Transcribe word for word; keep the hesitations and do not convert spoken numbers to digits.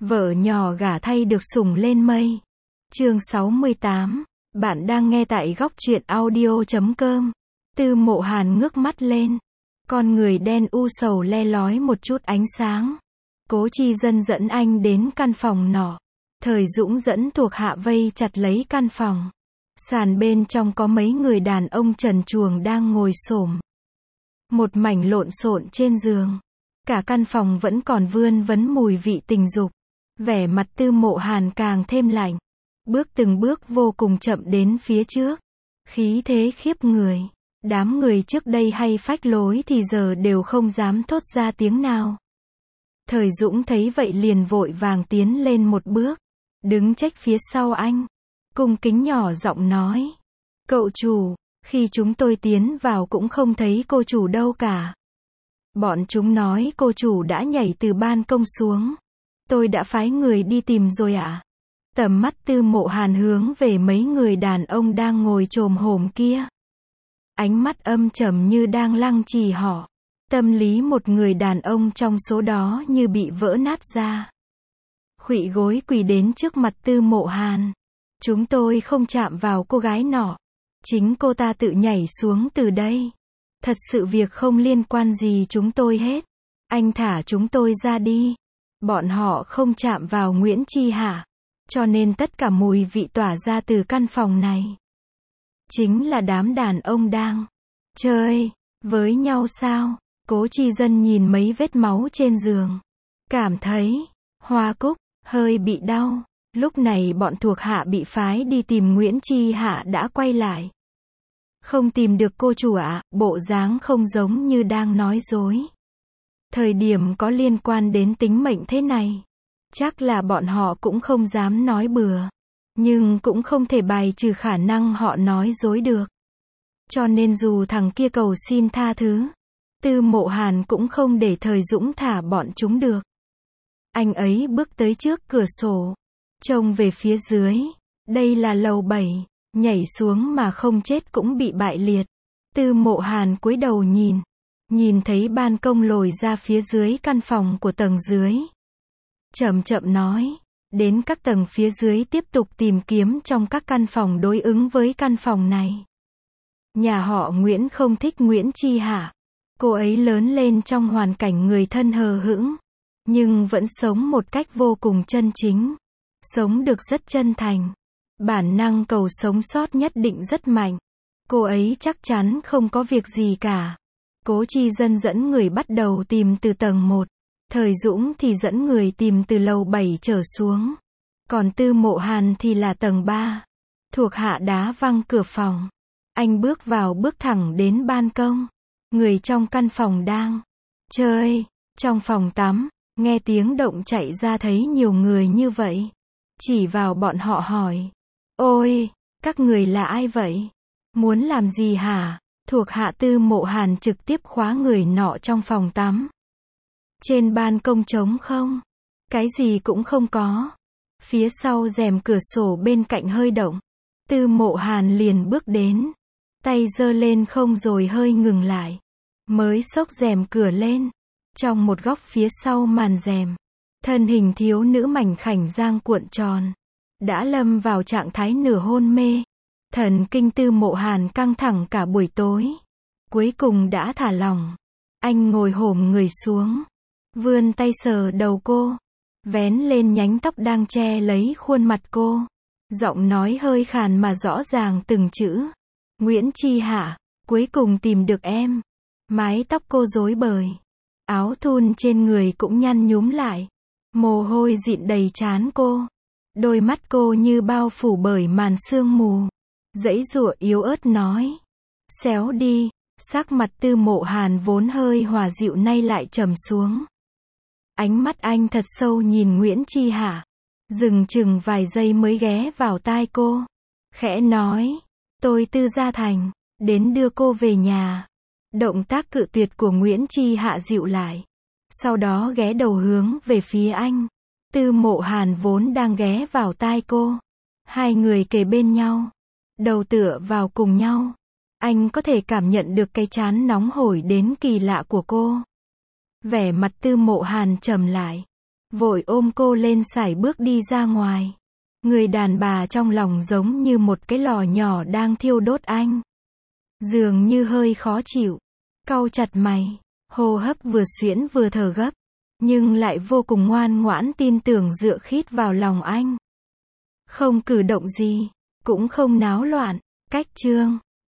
Vợ nhỏ gả thay được sủng lên mây. Chương sáu mươi tám. Bạn đang nghe tại góc truyện audio chấm com. Tư Mộ Hàn ngước mắt lên. Con người đen u sầu le lói một chút ánh sáng. Cố Chi Dân dẫn anh đến căn phòng nọ. Thời Dũng dẫn thuộc hạ vây chặt lấy căn phòng. Sàn bên trong có mấy người đàn ông trần truồng đang ngồi xổm. Một mảnh lộn xộn trên giường. Cả căn phòng vẫn còn vươn vấn mùi vị tình dục. Vẻ mặt Tư Mộ Hàn càng thêm lạnh. Bước từng bước vô cùng chậm đến phía trước. Khí thế khiếp người. Đám người trước đây hay phách lối thì giờ đều không dám thốt ra tiếng nào. Thời Dũng thấy vậy liền vội vàng tiến lên một bước. Đứng chách phía sau anh. Cung kính nhỏ giọng nói. Cậu chủ, khi chúng tôi tiến vào cũng không thấy cô chủ đâu cả. Bọn chúng nói cô chủ đã nhảy từ ban công xuống. Tôi đã phái người đi tìm rồi ạ. À? Tầm mắt Tư Mộ Hàn hướng về mấy người đàn ông đang ngồi chồm hổm kia. Ánh mắt âm trầm như đang lăng trì họ. Tâm lý một người đàn ông trong số đó như bị vỡ nát ra. Khuỵu gối quỳ đến trước mặt Tư Mộ Hàn. Chúng tôi không chạm vào cô gái nọ. Chính cô ta tự nhảy xuống từ đây. Thật sự việc không liên quan gì chúng tôi hết. Anh thả chúng tôi ra đi. Bọn họ không chạm vào Nguyễn Chi Hạ. Cho nên tất cả mùi vị tỏa ra từ căn phòng này. Chính là đám đàn ông đang chơi với nhau sao? Cố Chi Dân nhìn mấy vết máu trên giường. Cảm thấy Hoa Cúc hơi bị đau. Lúc này bọn thuộc hạ bị phái đi tìm Nguyễn Chi Hạ đã quay lại. Không tìm được cô chủ ạ, à, bộ dáng không giống như đang nói dối. Thời điểm có liên quan đến tính mệnh thế này. Chắc là bọn họ cũng không dám nói bừa. Nhưng cũng không thể bài trừ khả năng họ nói dối được. Cho nên dù thằng kia cầu xin tha thứ, Tư Mộ Hàn cũng không để Thời Dũng thả bọn chúng được. Anh ấy bước tới trước cửa sổ. Trông về phía dưới. Đây là lầu bảy. Nhảy xuống mà không chết cũng bị bại liệt. Tư Mộ Hàn cúi đầu nhìn. Nhìn thấy ban công lồi ra phía dưới căn phòng của tầng dưới. Chậm chậm nói. Đến các tầng phía dưới tiếp tục tìm kiếm trong các căn phòng đối ứng với căn phòng này. Nhà họ Nguyễn không thích Nguyễn Chi Hạ. Cô ấy lớn lên trong hoàn cảnh người thân hờ hững. Nhưng vẫn sống một cách vô cùng chân chính. Sống được rất chân thành. Bản năng cầu sống sót nhất định rất mạnh. Cô ấy chắc chắn không có việc gì cả. Cố Chi Dân dẫn người bắt đầu tìm từ tầng một. Thời Dũng thì dẫn người tìm từ lầu bảy trở xuống. Còn Tư Mộ Hàn thì là tầng ba. Thuộc hạ đá văng cửa phòng. Anh bước vào bước thẳng đến ban công. Người trong căn phòng đang chơi. Trong phòng tắm, nghe tiếng động chạy ra thấy nhiều người như vậy. Chỉ vào bọn họ hỏi. Ôi, các người là ai vậy? Muốn làm gì hả? Thuộc hạ Tư Mộ Hàn trực tiếp khóa người nọ trong phòng tắm. Trên ban công trống không? Cái gì cũng không có. Phía sau rèm cửa sổ bên cạnh hơi động. Tư Mộ Hàn liền bước đến. Tay giơ lên không rồi hơi ngừng lại. Mới xốc rèm cửa lên. Trong một góc phía sau màn rèm. Thân hình thiếu nữ mảnh khảnh giang cuộn tròn. Đã lâm vào trạng thái nửa hôn mê. Thần kinh Tư Mộ Hàn căng thẳng cả buổi tối. Cuối cùng đã thả lỏng. Anh ngồi hổm người xuống. Vươn tay sờ đầu cô. Vén lên nhánh tóc đang che lấy khuôn mặt cô. Giọng nói hơi khàn mà rõ ràng từng chữ. Nguyễn Chi Hạ, cuối cùng tìm được em. Mái tóc cô rối bời. Áo thun trên người cũng nhăn nhúm lại. Mồ hôi dịn đầy trán cô. Đôi mắt cô như bao phủ bởi màn sương mù. Giãy giụa yếu ớt nói. Xéo đi. Sắc mặt Tư Mộ Hàn vốn hơi hòa dịu nay lại trầm xuống. Ánh mắt anh thật sâu nhìn Nguyễn Chi Hạ. Dừng chừng vài giây mới ghé vào tai cô. Khẽ nói. Tôi Tư Gia Thành. Đến đưa cô về nhà. Động tác cự tuyệt của Nguyễn Chi Hạ dịu lại. Sau đó ghé đầu hướng về phía anh. Tư Mộ Hàn vốn đang ghé vào tai cô. Hai người kề bên nhau. Đầu tựa vào cùng nhau. Anh có thể cảm nhận được cái trán nóng hổi đến kỳ lạ của cô. Vẻ mặt Tư Mộ Hàn trầm lại. vội ôm cô lên sải bước đi ra ngoài. Người đàn bà trong lòng giống như một cái lò nhỏ đang thiêu đốt anh. Dường như hơi khó chịu. Cau chặt mày. Hô hấp vừa xuyễn vừa thở gấp. Nhưng lại vô cùng ngoan ngoãn tin tưởng dựa khít vào lòng anh. Không cử động gì. Cũng không náo loạn. Cách chương